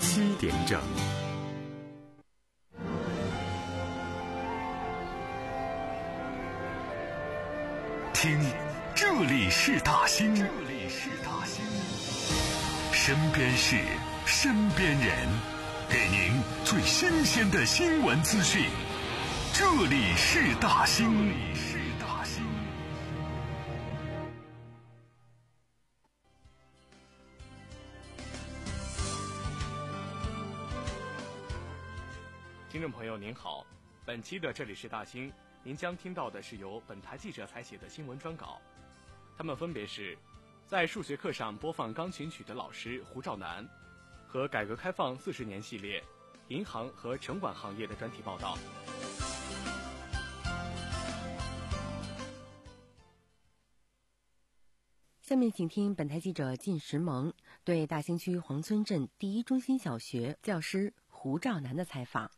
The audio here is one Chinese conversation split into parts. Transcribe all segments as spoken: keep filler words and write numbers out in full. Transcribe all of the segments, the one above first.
七点整。听，这里是大兴，这里是大兴，身边事，身边人，给您最新鲜的新闻资讯。这里是大兴，这里是大兴。 听众朋友您好，本期的这里是大兴，您将听到的是由本台记者采写的新闻专稿，他们分别是在数学课上播放钢琴曲的老师胡兆南，和改革开放四十年系列银行和城管行业的专题报道。 下面请听本台记者靳石萌对大兴区黄村镇第一中心小学教师胡兆南的采访。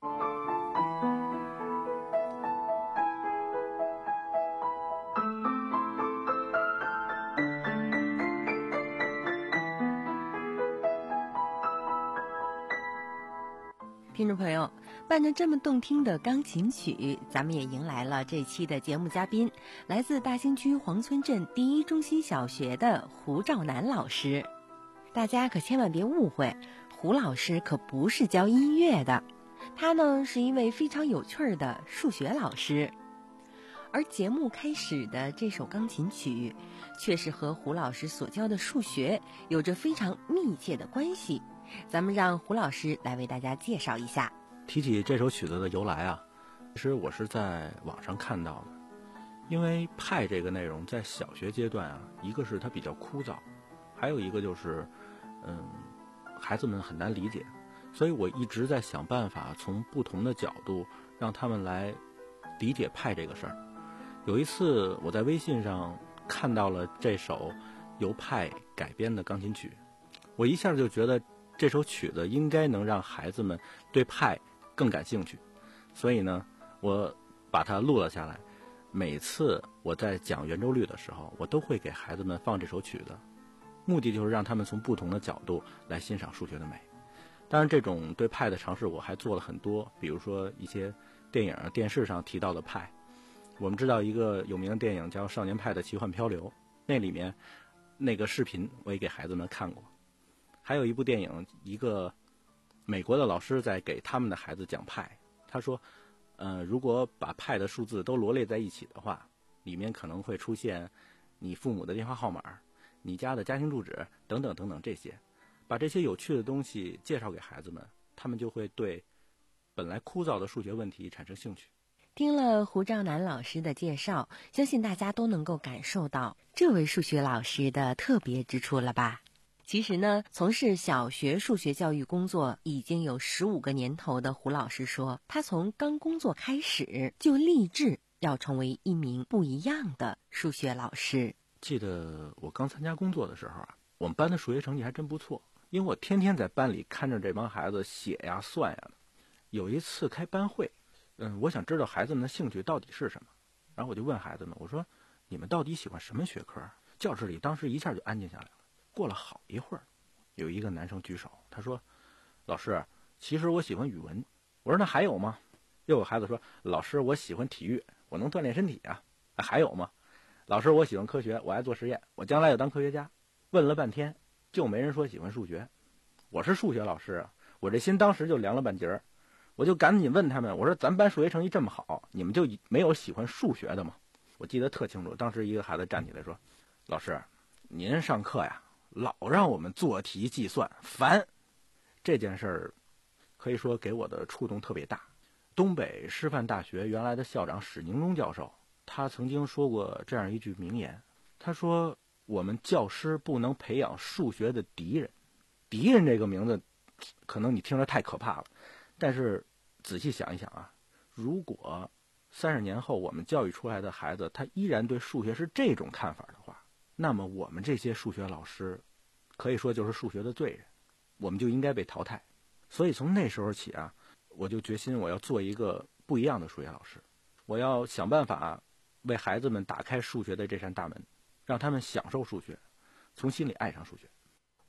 听众朋友，伴着这么动听的钢琴曲，咱们也迎来了这期的节目嘉宾，来自大兴区黄村镇第一中心小学的胡兆南老师。大家可千万别误会，胡老师可不是教音乐的，他呢是一位非常有趣的数学老师。而节目开始的这首钢琴曲，却是和胡老师所教的数学有着非常密切的关系。咱们让胡老师来为大家介绍一下。 提起这首曲子的由来啊，其实我是在网上看到的。因为派这个内容在小学阶段啊，一个是它比较枯燥，还有一个就是嗯，孩子们很难理解，所以我一直在想办法从不同的角度让他们来理解派这个事儿。有一次我在微信上看到了这首由派改编的钢琴曲，我一下就觉得这首曲子应该能让孩子们对派更感兴趣，所以呢，我把它录了下来。每次我在讲圆周率的时候，我都会给孩子们放这首曲子，目的就是让他们从不同的角度来欣赏数学的美。当然，这种对派的尝试我还做了很多，比如说一些电影、电视上提到的派。我们知道一个有名的电影叫《少年派的奇幻漂流》，那里面那个视频我也给孩子们看过。还有一部电影，一个美国的老师在给他们的孩子讲派，他说呃，如果把派的数字都罗列在一起的话，里面可能会出现你父母的电话号码、你家的家庭住址等等等等，这些把这些有趣的东西介绍给孩子们，他们就会对本来枯燥的数学问题产生兴趣。 听了胡兆南老师的介绍，相信大家都能够感受到这位数学老师的特别之处了吧。其实呢，从事小学数学教育工作已经有十五个年头的胡老师说，他从刚工作开始就立志要成为一名不一样的数学老师。 记得我刚参加工作的时候啊，我们班的数学成绩还真不错，因为我天天在班里看着这帮孩子写呀算呀的。有一次开班会，嗯，我想知道孩子们的兴趣到底是什么，然后我就问孩子们，我说你们到底喜欢什么学科？教室里当时一下就安静下来了。过了好一会儿，有一个男生举手，他说老师，其实我喜欢语文。我说那还有吗？又有孩子说老师，我喜欢体育，我能锻炼身体啊。还有吗？老师，我喜欢科学，我爱做实验，我将来要当科学家。问了半天就没人说喜欢数学。我是数学老师啊，我这心当时就凉了半截儿。我就赶紧问他们，我说咱班数学成绩这么好，你们就没有喜欢数学的吗？我记得特清楚，当时一个孩子站起来说，老师，您上课呀老让我们做题计算，烦。这件事儿可以说给我的触动特别大。东北师范大学原来的校长史宁忠教授，他曾经说过这样一句名言，他说我们教师不能培养数学的敌人。敌人这个名字可能你听着太可怕了，但是仔细想一想啊，如果三十年后我们教育出来的孩子他依然对数学是这种看法的话，那么我们这些数学老师可以说就是数学的罪人，我们就应该被淘汰。所以从那时候起啊，我就决心我要做一个不一样的数学老师，我要想办法为孩子们打开数学的这扇大门，让他们享受数学，从心里爱上数学。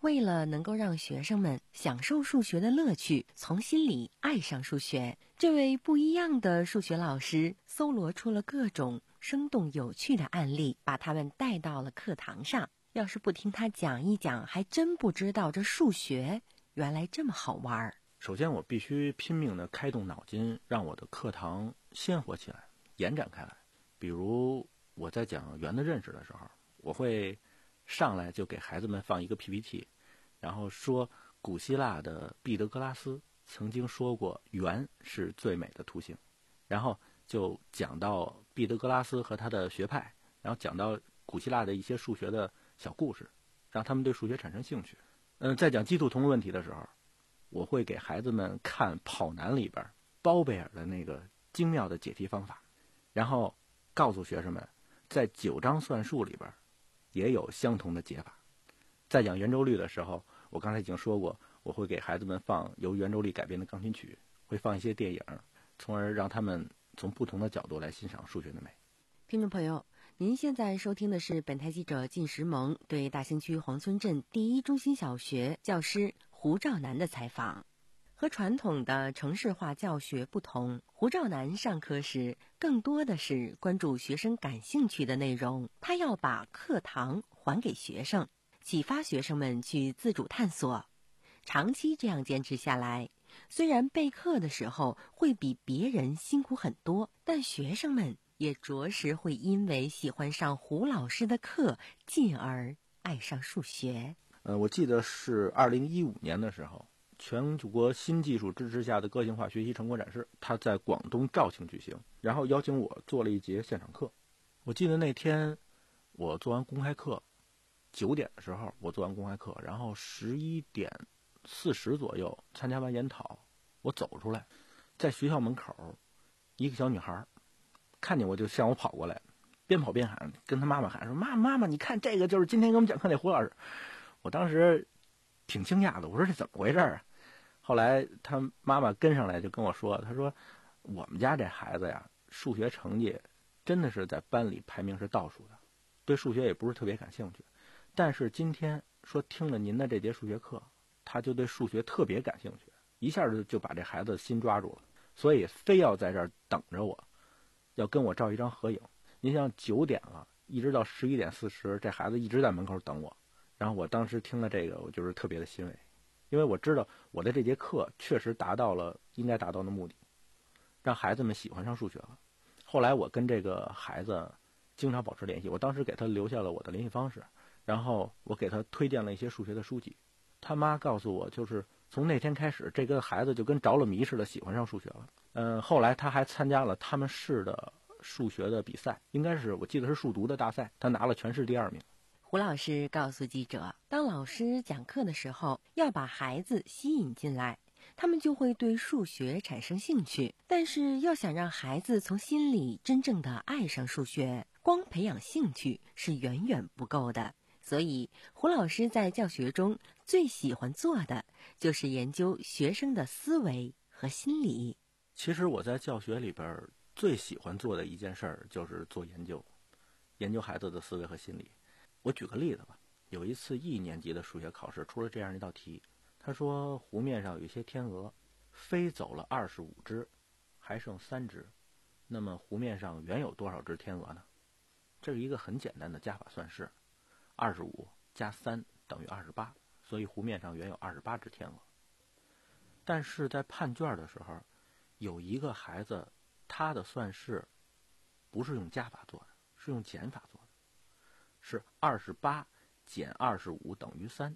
为了能够让学生们享受数学的乐趣，从心里爱上数学，这位不一样的数学老师搜罗出了各种生动有趣的案例，把他们带到了课堂上。要是不听他讲一讲，还真不知道这数学原来这么好玩。 首先我必须拼命地开动脑筋，让我的课堂鲜活起来，延展开来。比如我在讲圆的认识的时候，我会上来就给孩子们放一个 P P T， 然后说古希腊的毕德哥拉斯曾经说过圆是最美的图形，然后就讲到毕德哥拉斯和他的学派，然后讲到古希腊的一些数学的小故事，让他们对数学产生兴趣。嗯，在讲奇数同问题的时候，我会给孩子们看跑男里边包贝尔的那个精妙的解题方法，然后告诉学生们在九章算术里边也有相同的解法。在讲圆周率的时候，我刚才已经说过，我会给孩子们放由圆周率改编的钢琴曲，会放一些电影，从而让他们从不同的角度来欣赏数学的美。 听众朋友，您现在收听的是本台记者靳时萌对大兴区黄村镇第一中心小学教师胡兆南的采访。和传统的程式化教学不同，胡兆南上课时更多的是关注学生感兴趣的内容，他要把课堂还给学生，启发学生们去自主探索。长期这样坚持下来，虽然备课的时候会比别人辛苦很多，但学生们也着实会因为喜欢上胡老师的课，进而爱上数学。 呃，我记得是二零一五年的时候，全国新技术支持下的个性化学习成果展示，它在广东肇庆举行，然后邀请我做了一节现场课。我记得那天我做完公开课，九点的时候我做完公开课，然后十一点四十左右参加完研讨，我走出来，在学校门口，一个小女孩看见我就向我跑过来，边跑边喊，跟她妈妈喊说：“妈妈妈妈，你看这个就是今天给我们讲课那胡老师。”我当时挺惊讶的，我说这怎么回事啊？后来他妈妈跟上来就跟我说，他说我们家这孩子呀，数学成绩真的是在班里排名是倒数的，对数学也不是特别感兴趣，但是今天说听了您的这节数学课，他就对数学特别感兴趣，一下就就把这孩子心抓住了，所以非要在这儿等着我，要跟我照一张合影。您像九点了，一直到十一点四十，这孩子一直在门口等我。然后我当时听了这个，我就是特别的欣慰，因为我知道我的这节课确实达到了应该达到的目的，让孩子们喜欢上数学了。后来我跟这个孩子经常保持联系，我当时给他留下了我的联系方式，然后我给他推荐了一些数学的书籍。他妈告诉我，就是从那天开始，这个孩子就跟着了迷似的喜欢上数学了。嗯、呃，后来他还参加了他们市的数学的比赛，应该是我记得是数独的大赛，他拿了全市第二名。 胡老师告诉记者，当老师讲课的时候，要把孩子吸引进来，他们就会对数学产生兴趣。但是要想让孩子从心里真正的爱上数学，光培养兴趣是远远不够的。所以胡老师在教学中最喜欢做的就是研究学生的思维和心理。 其实我在教学里边最喜欢做的一件事儿就是做研究，研究孩子的思维和心理。我举个例子吧，有一次一年级的数学考试出了这样一道题，他说湖面上有一些天鹅，飞走了二十五只，还剩三只，那么湖面上原有多少只天鹅呢？这是一个很简单的加法算式，二十五加三等于二十八，所以湖面上原有二十八只天鹅。但是在判卷的时候，有一个孩子他的算式不是用加法做的，是用减法做的，是二十八减二十五等于三，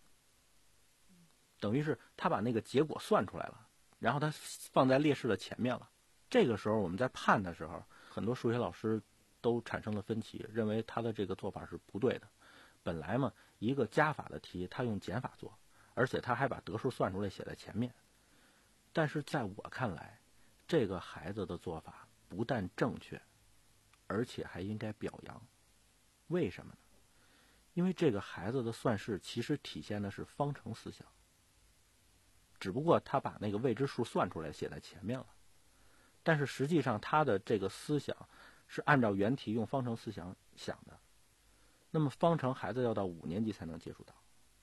等于是他把那个结果算出来了，然后他放在列式的前面了。这个时候我们在判的时候，很多数学老师都产生了分歧，认为他的这个做法是不对的。本来嘛，一个加法的题他用减法做，而且他还把得数算出来写在前面。但是在我看来，这个孩子的做法不但正确，而且还应该表扬。为什么呢？因为这个孩子的算式其实体现的是方程思想，只不过他把那个未知数算出来写在前面了，但是实际上他的这个思想是按照原题用方程思想想的。那么方程孩子要到五年级才能接触到，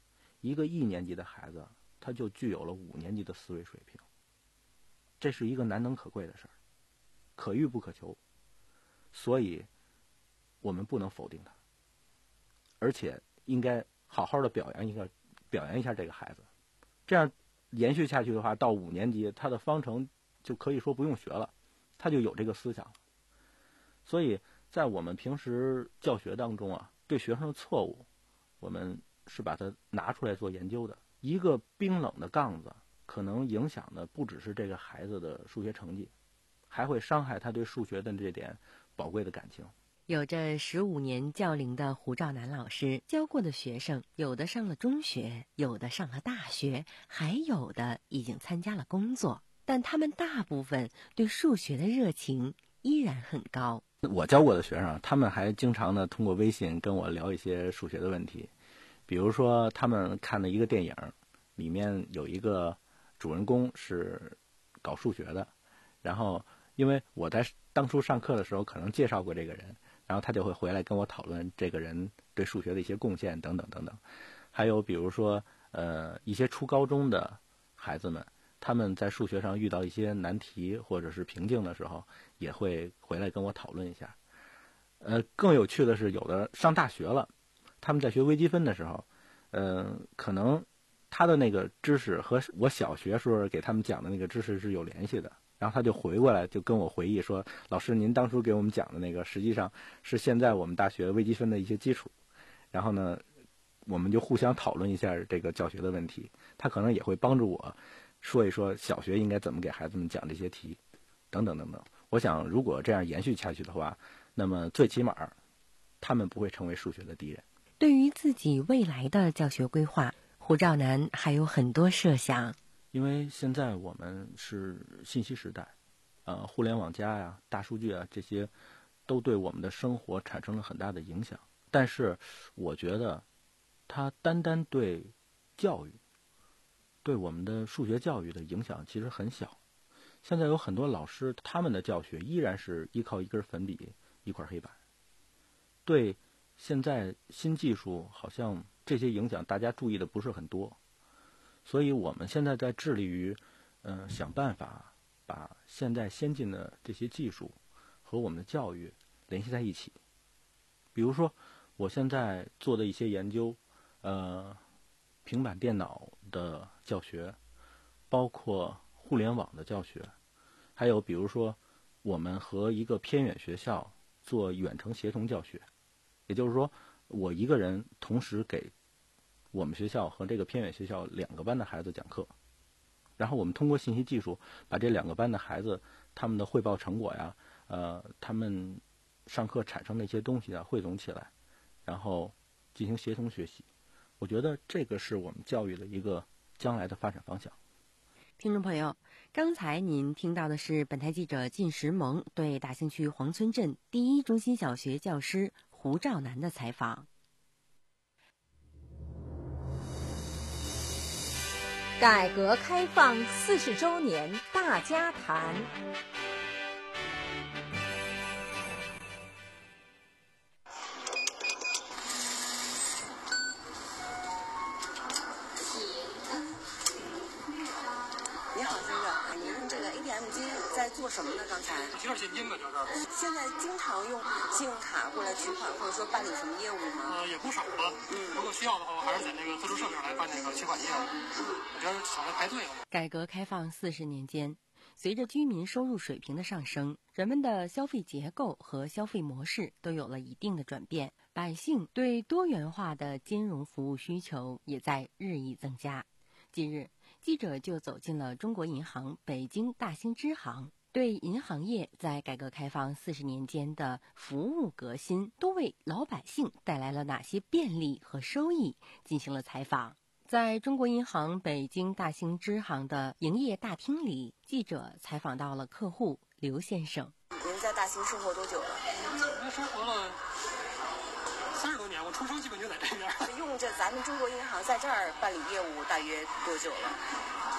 一个一年级的孩子他就具有了五年级的思维水平，这是一个难能可贵的事儿，可遇不可求，所以我们不能否定他，而且应该好好的表扬一个表扬一下这个孩子，这样延续下去的话，到五年级他的方程就可以说不用学了，他就有这个思想了。所以在我们平时教学当中啊，对学生的错误，我们是把它拿出来做研究的。一个冰冷的杠子，可能影响的不只是这个孩子的数学成绩，还会伤害他对数学的这点宝贵的感情。 有着十五年教龄的胡兆南老师教过的学生，有的上了中学，有的上了大学，还有的已经参加了工作，但他们大部分对数学的热情依然很高。 我教过的学生，他们还经常的通过微信跟我聊一些数学的问题，比如说他们看的一个电影，里面有一个主人公是搞数学的，然后因为我在当初上课的时候可能介绍过这个人，然后他就会回来跟我讨论这个人对数学的一些贡献等等等等。还有比如说呃一些初高中的孩子们，他们在数学上遇到一些难题或者是瓶颈的时候，也会回来跟我讨论一下。呃更有趣的是，有的上大学了，他们在学微积分的时候，呃可能他的那个知识和我小学时候给他们讲的那个知识是有联系的，然后他就回过来就跟我回忆说，老师您当初给我们讲的那个实际上是现在我们大学微积分的一些基础，然后呢我们就互相讨论一下这个教学的问题，他可能也会帮助我说一说小学应该怎么给孩子们讲这些题等等等等。我想如果这样延续下去的话，那么最起码他们不会成为数学的敌人。 对于自己未来的教学规划，胡兆南还有很多设想。 因为现在我们是信息时代，呃，互联网加呀、大数据啊，这些都对我们的生活产生了很大的影响。但是我觉得它单单对教育，对我们的数学教育的影响其实很小。现在有很多老师，他们的教学依然是依靠一根粉笔、一块黑板。对现在新技术，好像这些影响大家注意的不是很多。所以我们现在在致力于，嗯、呃，想办法把现在先进的这些技术和我们的教育联系在一起。比如说，我现在做的一些研究，呃，平板电脑的教学，包括互联网的教学，还有比如说，我们和一个偏远学校做远程协同教学，也就是说，我一个人同时给我们学校和这个偏远学校两个班的孩子讲课，然后我们通过信息技术把这两个班的孩子他们的汇报成果呀，呃，他们上课产生的一些东西啊汇总起来，然后进行协同学习。我觉得这个是我们教育的一个将来的发展方向。 听众朋友，刚才您听到的是本台记者靳石萌对大兴区黄村镇第一中心小学教师胡兆南的采访。 改革开放四十周年大家谈。 你好，先生，您这个 A T M 机在做什么呢？刚才提点现金的，这是。 现在经常用信用卡过来取款，或者说办理什么业务吗？ 呃，也不少吧。嗯，如果需要的话，我还是在那个特殊设施来办那个取款业务。我觉得省得排队了。 改革开放四十年间，随着居民收入水平的上升，人们的消费结构和消费模式都有了一定的转变，百姓对多元化的金融服务需求也在日益增加。近日，记者就走进了中国银行北京大兴支行，对银行业在改革开放四十年间的服务革新都为老百姓带来了哪些便利和收益进行了采访。在中国银行北京大兴支行的营业大厅里，记者采访到了客户刘先生。 您在大兴生活多久了？ 我生活了三十多年，我出生基本就在这边。 用着咱们中国银行在这儿办理业务大约多久了？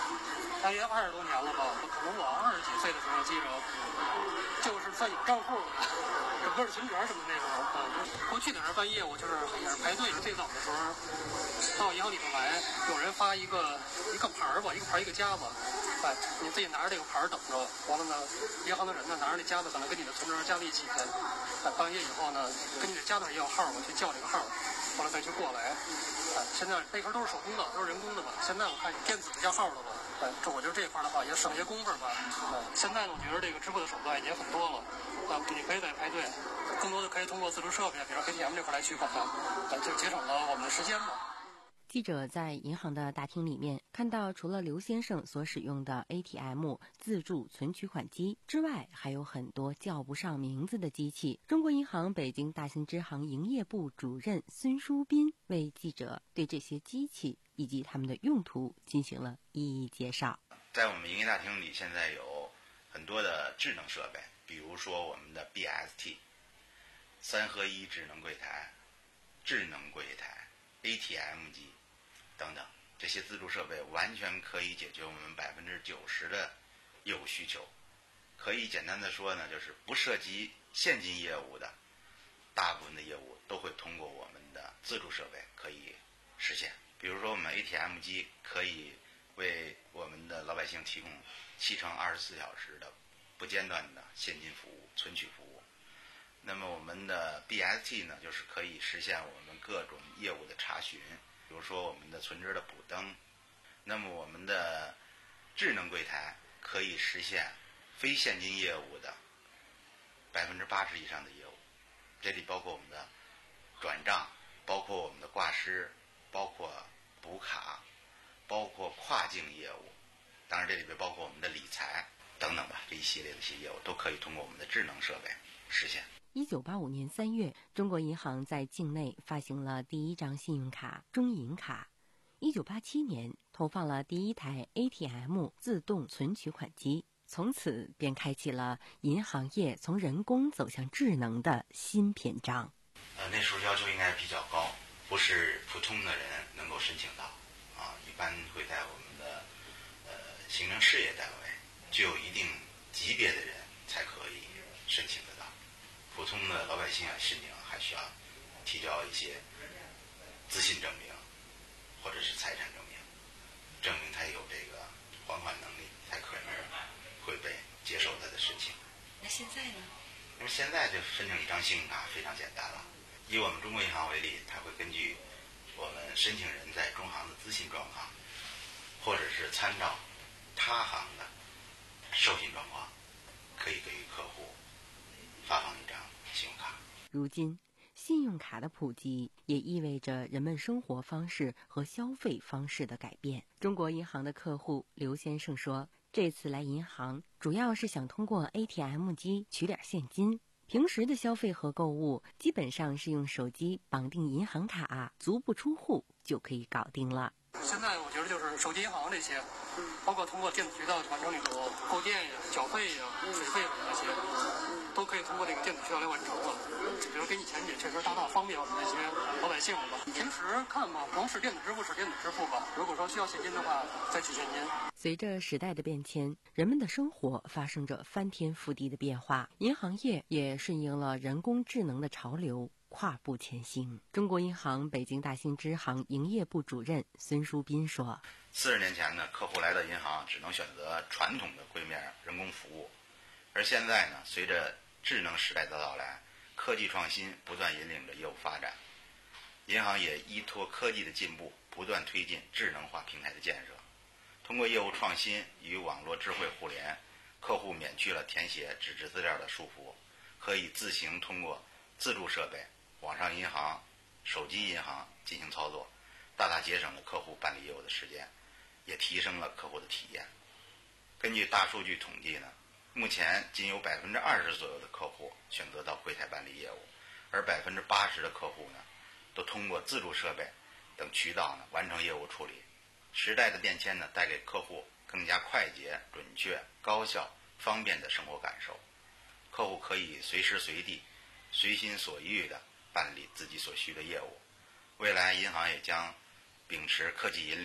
大约二十多年了吧，可能我二十几岁的时候记着，就是算有账户的，整个存折什么那时候。啊，过去在那儿办业务就是也是排队。最早的时候到银行里头来，有人发一个一个牌儿吧，一个牌儿一个夹子，哎，你自己拿着这个牌儿等着。完了呢，银行的人呢拿着那夹子可能跟你的存折加在一起。哎，办完业以后呢，跟你的夹子上也有号，我去叫这个号，完了再去过来。哎，现在那时候都是手工的，都是人工的吧。现在我看电子的加号的了。哎，这我觉得这一块的话也省些工夫吧。哎，现在呢，我觉得这个支付的手段也很多了。啊，你可以在排队，更多的可以通过自助设备，比如 A T M 这块来取款，呃，就节省了我们的时间吧。 记者在银行的大厅里面看到，除了刘先生所使用的 A T M 自助存取款机之外，还有很多叫不上名字的机器。中国银行北京大兴支行营业部主任孙书斌为记者对这些机器以及它们的用途进行了一一介绍。 在我们营业大厅里，现在有很多的智能设备，比如说我们的 B S T 三合一智能柜台、智能柜台、A T M 机等等，这些自助设备完全可以解决我们百分之九十的业务需求。可以简单的说呢，就是不涉及现金业务的大部分的业务都会通过我们的自助设备可以实现。比如说我们 A T M 机可以为我们的老百姓提供七乘二十四小时的不间断的现金服务、存取服务。那么我们的 B S T 呢，就是可以实现我们各种业务的查询，比如说我们的存折的补登。那么我们的智能柜台可以实现非现金业务的百分之八十以上的业务，这里包括我们的转账，包括我们的挂失，包括补卡，包括跨境业务，当然这里边包括我们的理财等等吧，这一系列的一些业务都可以通过我们的智能设备实现。 一九八五年三月，中国银行在境内发行了第一张信用卡中银卡。一九八七年，投放了第一台 A T M 自动存取款机，从此便开启了银行业从人工走向智能的新篇章。 呃，那时候要求应该比较高，不是普通的人能够申请到啊，一般会在我们的呃行政事业单位具有一定级别的人才可以申请得到。普通的老百姓啊，申请还需要提交一些资信证明，或者是财产证明，证明他有这个还款能力，才可能会被接受他的申请。 那现在呢？ 那么现在就申请一张信用卡非常简单了。以我们中国银行为例，它会根据我们申请人在中行的资信状况，或者是参照他行的授信状况，可以给予客户发放一张信用卡。 如今，信用卡的普及也意味着人们生活方式和消费方式的改变。中国银行的客户刘先生说，这次来银行主要是想通过 A T M 机取点现金，平时的消费和购物基本上是用手机绑定银行卡，足不出户就可以搞定了。 现在我觉得就是手机银行这些，包括通过电子渠道完成这种购电呀、缴费呀、水费什么这些，都可以通过这个电子渠道来完成了。比如跟以前也确实大大方便我们这些老百姓了吧。平时看嘛，光是电子支付是电子支付吧，如果说需要现金的话，再取现金。 随着时代的变迁，人们的生活发生着翻天覆地的变化，银行业也顺应了人工智能的潮流，跨步前行。中国银行北京大兴支行营业部主任孙书斌说， 四十年前呢，客户来到银行只能选择传统的柜面人工服务，而现在呢，随着智能时代的到来，科技创新不断引领着业务发展，银行也依托科技的进步，不断推进智能化平台的建设。通过业务创新与网络智慧互联，客户免去了填写纸质资料的束缚，可以自行通过自助设备、网上银行、手机银行进行操作，大大节省了客户办理业务的时间，也提升了客户的体验。根据大数据统计呢，目前仅有百分之二十左右的客户选择到柜台办理业务，而百分之八十的客户呢，都通过自助设备等渠道呢完成业务处理。时代的变迁呢，带给客户更加快捷、准确、高效、方便的生活感受。客户可以随时随地、随心所欲地办理自己所需的业务。未来，银行也将秉持科技引领、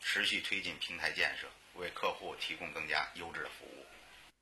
持续推进平台建设，为客户提供更加优质的服务。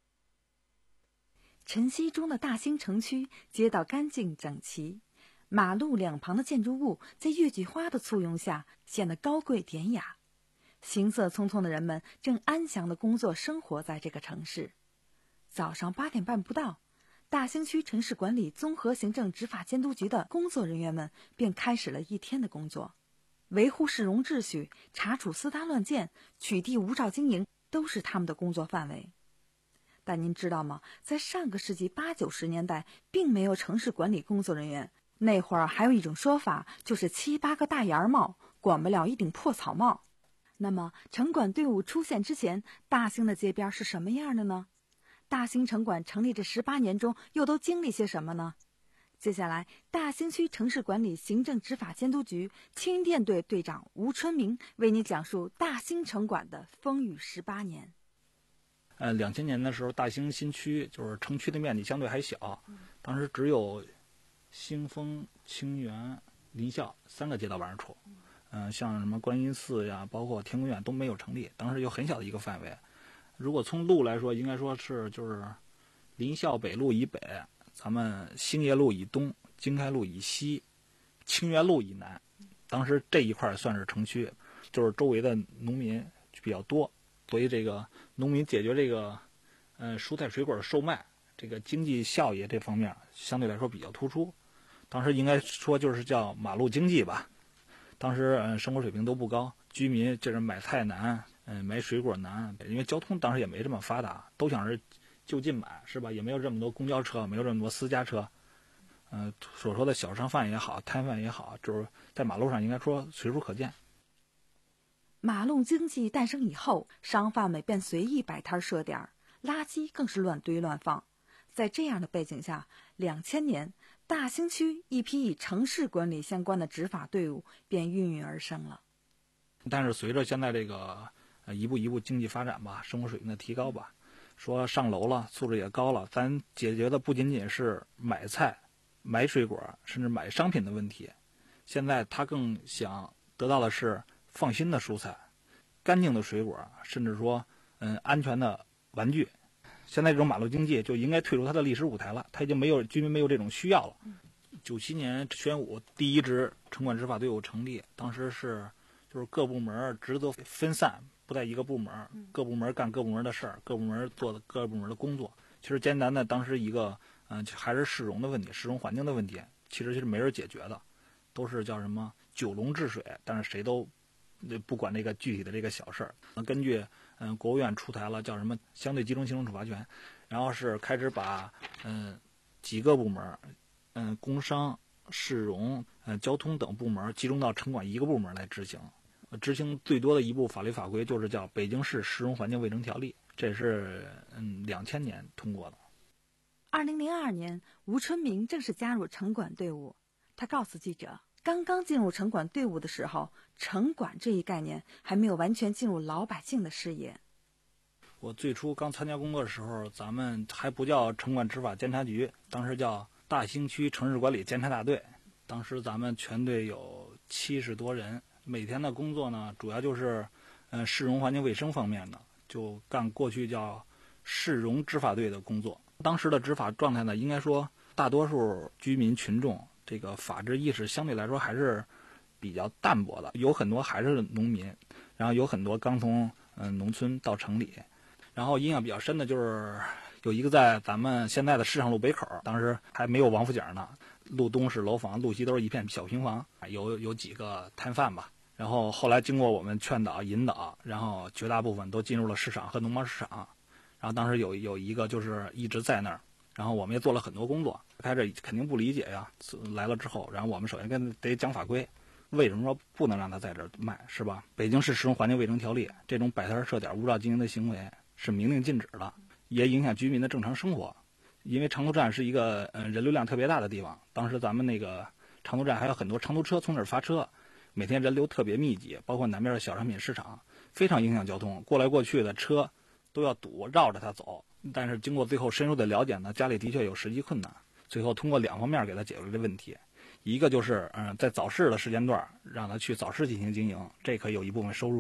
晨曦中的大兴城区街道干净整齐，马路两旁的建筑物在月季花的簇拥下显得高贵典雅。行色匆匆的人们正安详地工作生活在这个城市。早上八点半不到，大兴区城市管理综合行政执法监督局的工作人员们便开始了一天的工作，维护市容秩序、查处私搭乱建、取缔无照经营都是他们的工作范围。但您知道吗？在上个世纪八九十年代，并没有城市管理工作人员。那会儿还有一种说法，就是七八个大檐帽管不了一顶破草帽。那么城管队伍出现之前，大兴的街边是什么样的呢？大兴城管成立这十八年中又都经历些什么呢？接下来，大兴区城市管理行政执法监督局青云店队队长吴春明为你讲述大兴城管的风雨十八年。 呃，两千年的时候，大兴新区就是城区的面积相对还小，当时只有兴丰、清源、临校三个街道办事处。嗯、呃，像什么观音寺呀，包括天宫院都没有成立，当时有很小的一个范围。如果从路来说，应该说是就是临校北路以北，咱们兴业路以东，经开路以西，清源路以南。当时这一块算是城区，就是周围的农民比较多，所以这个农民解决这个呃蔬菜水果的售卖，这个经济效益这方面相对来说比较突出。当时应该说就是叫马路经济吧。当时嗯、呃、生活水平都不高，居民就是买菜难，嗯、呃、买水果难，因为交通当时也没这么发达，都想是就近买，是吧？也没有这么多公交车，没有这么多私家车。嗯、呃，所说的小商贩也好，摊贩也好，就是在马路上应该说随处可见。 马路经济诞生以后，商贩们便随意摆摊设点，垃圾更是乱堆乱放。在这样的背景下，两千年，大兴区一批与城市管理相关的执法队伍便孕育而生了。 但是随着现在这个呃一步一步经济发展吧，生活水平的提高吧，说上楼了，素质也高了，咱解决的不仅仅是买菜、买水果，甚至买商品的问题。现在他更想得到的是放心的蔬菜、干净的水果，甚至说嗯安全的玩具。现在这种马路经济就应该退出它的历史舞台了，它已经没有居民没有这种需要了。九七年宣武第一支城管执法队伍成立，当时是就是各部门职责分散，不在一个部门，各部门干各部门的事儿，各部门做的各部门的工作。其实艰难的当时一个嗯、呃、还是市容的问题，市容环境的问题，其实是没人解决的，都是叫什么九龙治水，但是谁都不管这个具体的这个小事儿。根据嗯国务院出台了叫什么相对集中行政处罚权，然后是开始把嗯几个部门，嗯工商、市容、嗯交通等部门集中到城管一个部门来执行。执行最多的一部法律法规就是叫《北京市市容环境卫生条例》，这是嗯两千年通过的。 二零零二年，吴春明正式加入城管队伍。他告诉记者，刚刚进入城管队伍的时候，城管这一概念还没有完全进入老百姓的视野。 我最初刚参加工作的时候，咱们还不叫城管执法监察局，当时叫大兴区城市管理监察大队。当时咱们全队有七十多人，每天的工作呢，主要就是呃市容环境卫生方面的，就干过去叫市容执法队的工作。当时的执法状态呢，应该说大多数居民群众这个法治意识相对来说还是比较淡薄的，有很多还是农民，然后有很多刚从嗯、呃、农村到城里。然后印象比较深的就是有一个在咱们现在的市场路北口，当时还没有王府井呢，路东是楼房，路西都是一片小平房，有有几个摊贩吧。然后后来经过我们劝导引导，然后绝大部分都进入了市场和农贸市场。然后当时有有一个就是一直在那儿，然后我们也做了很多工作。开始肯定不理解呀，来了之后，然后我们首先跟得讲法规，为什么说不能让他在这儿卖，是吧？北京市市容环境卫生条例这种摆摊设点无照经营的行为是明令禁止的，也影响居民的正常生活。因为长途站是一个呃人流量特别大的地方，当时咱们那个长途站还有很多长途车从这儿发车，每天人流特别密集，包括南边的小商品市场，非常影响交通，过来过去的车都要堵，绕着它走。但是经过最后深入的了解呢，家里的确有实际困难，最后通过两方面给他解决这问题。一个就是嗯、呃，在早市的时间段让他去早市进行经营，这可以有一部分收入。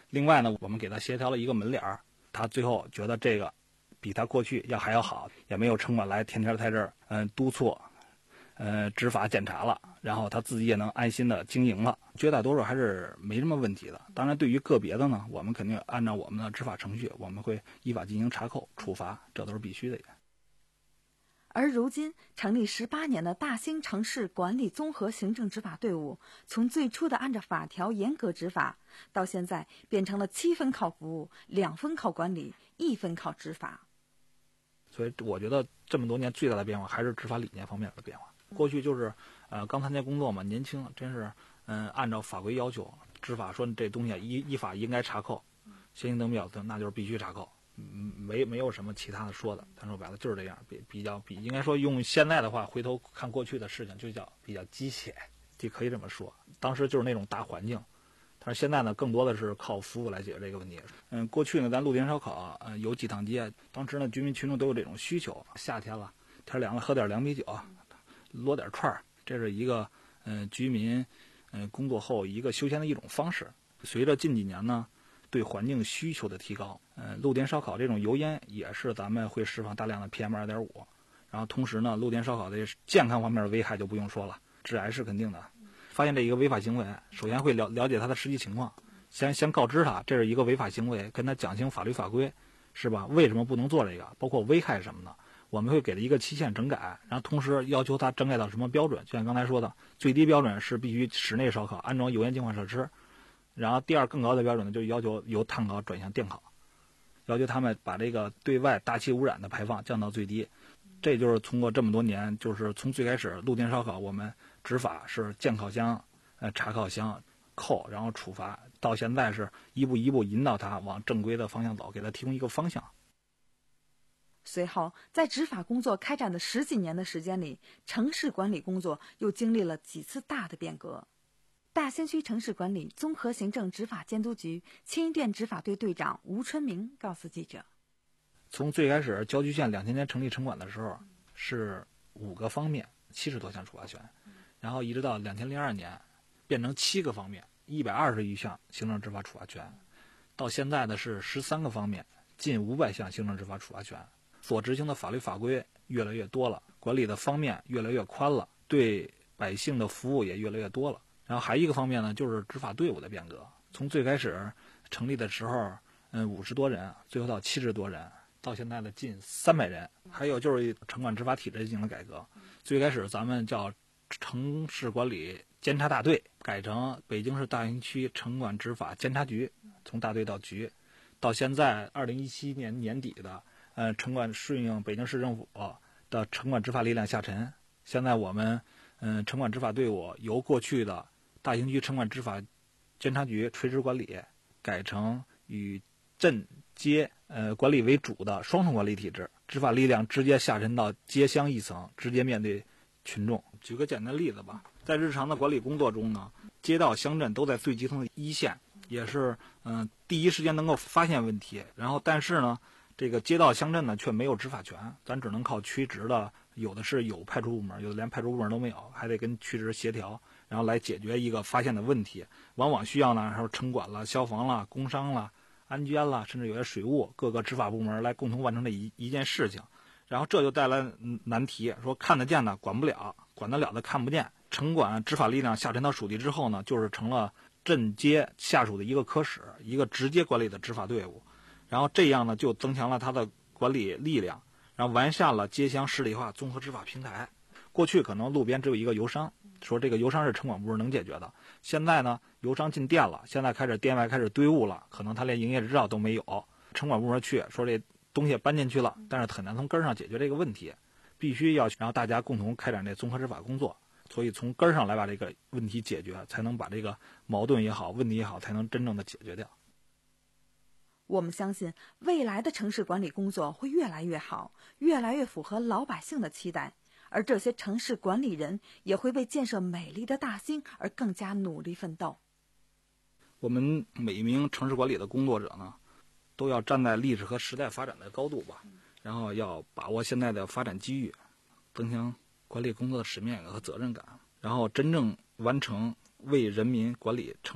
另外呢，我们给他协调了一个门脸儿，他最后觉得这个比他过去要还要好，也没有城管来天天在这儿嗯督促，呃执法检查了，然后他自己也能安心的经营了。绝大多数还是没什么问题的。当然，对于个别的呢，我们肯定按照我们的执法程序，我们会依法进行查扣、处罚，这都是必须的。 而如今成立十八年的大兴城市管理综合行政执法队伍，从最初的按照法条严格执法，到现在变成了七分靠服务，两分靠管理，一分靠执法。 所以我觉得这么多年最大的变化还是执法理念方面的变化。过去就是呃刚参加工作嘛，年轻，真是嗯、呃、按照法规要求执法，说这东西依依法应该查扣，先行灯标那就是必须查扣。嗯，没没有什么其他的说的，咱说白了就是这样，比比较比应该说用现在的话，回头看过去的事情就叫比较机械，就可以这么说。当时就是那种大环境，但是现在呢，更多的是靠服务来解决这个问题。嗯，过去呢，咱露天烧烤，嗯，有几趟街，当时呢，居民群众都有这种需求，夏天了，天凉了，喝点凉啤酒，摞点串儿，这是一个嗯居民嗯工作后一个休闲的一种方式。随着近几年呢，对环境需求的提高，呃，露天烧烤这种油烟也是咱们会释放大量的 P M 二点五， 然后同时呢，露天烧烤的健康方面的危害就不用说了，致癌是肯定的。发现这一个违法行为，首先会了了解他的实际情况，先先告知他这是一个违法行为，跟他讲清法律法规，是吧？为什么不能做这个？包括危害什么的，我们会给他一个期限整改，然后同时要求他整改到什么标准？就像刚才说的，最低标准是必须室内烧烤安装油烟净化设施。然后第二更高的标准呢，就是要求由碳烤转向电烤，要求他们把这个对外大气污染的排放降到最低。这就是通过这么多年，就是从最开始露天烧烤我们执法是建烤箱、呃查烤箱、扣，然后处罚，到现在是一步一步引导他往正规的方向走，给他提供一个方向。 随后，在执法工作开展的十几年的时间里，城市管理工作又经历了几次大的变革。大兴区城市管理综合行政执法监督局青衣店执法队队长吴春明告诉记者， 从最开始郊区县两千年成立城管的时候是五个方面七十多项处罚权，然后一直到两千零二年变成七个方面一百二十余项行政执法处罚权，到现在的是十三个方面近五百项行政执法处罚权，所执行的法律法规越来越多了，管理的方面越来越宽了，对百姓的服务也越来越多了。然后还一个方面呢，就是执法队伍的变革。从最开始成立的时候，嗯，五十多人，最后到七十多人，到现在的近三百人。还有就是城管执法体制进行了改革，最开始咱们叫城市管理监察大队，改成北京市大兴区城管执法监察局，从大队到局。到现在二零一七年年底的，呃，城管顺应北京市政府的城管执法力量下沉。现在我们，嗯，城管执法队伍由过去的大兴区城管执法监察局垂直管理，改成以镇街呃管理为主的双重管理体制，执法力量直接下沉到街乡一层，直接面对群众。举个简单例子吧，在日常的管理工作中呢，街道乡镇都在最基层的一线，也是嗯、呃、第一时间能够发现问题，然后但是呢，这个街道乡镇呢却没有执法权，咱只能靠区直的，有的是有派出部门，有的连派出部门都没有，还得跟区直协调，然后来解决一个发现的问题。往往需要呢，还有城管了、消防了、工商了、安监了，甚至有些水务各个执法部门来共同完成这一一件事情。然后这就带来难题，说看得见的管不了，管得了的看不见。城管执法力量下沉到属地之后呢，就是成了镇街下属的一个科室，一个直接管理的执法队伍。然后这样呢，就增强了它的管理力量，然后完善了街乡市里化综合执法平台。过去可能路边只有一个油商，说这个油商是城管部门能解决的。现在呢，油商进店了，现在开始店外开始堆物了，可能他连营业执照都没有。城管部门去说这东西搬进去了，但是很难从根上解决这个问题，必须要让大家共同开展这综合执法工作。所以从根上来把这个问题解决，才能把这个矛盾也好、问题也好，才能真正的解决掉。 我们相信未来的城市管理工作会越来越好，越来越符合老百姓的期待，而这些城市管理人也会为建设美丽的大兴而更加努力奋斗。 我们每一名城市管理的工作者呢，都要站在历史和时代发展的高度吧，然后要把握现在的发展机遇，增强管理工作的使命感和责任感，然后真正完成为人民管理城市，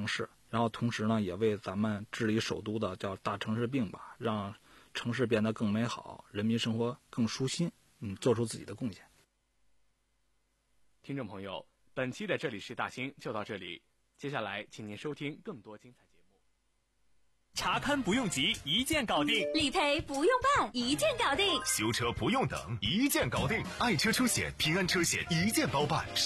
然后同时呢，也为咱们治理首都的叫大城市病吧，让城市变得更美好，人民生活更舒心，嗯，做出自己的贡献。 听众朋友，本期的这里是大兴就到这里，接下来请您收听更多精彩节目。 查勘不用急，一键搞定； 理赔不用办，一键搞定； 修车不用等，一键搞定；爱车出险、平安车险一键包办。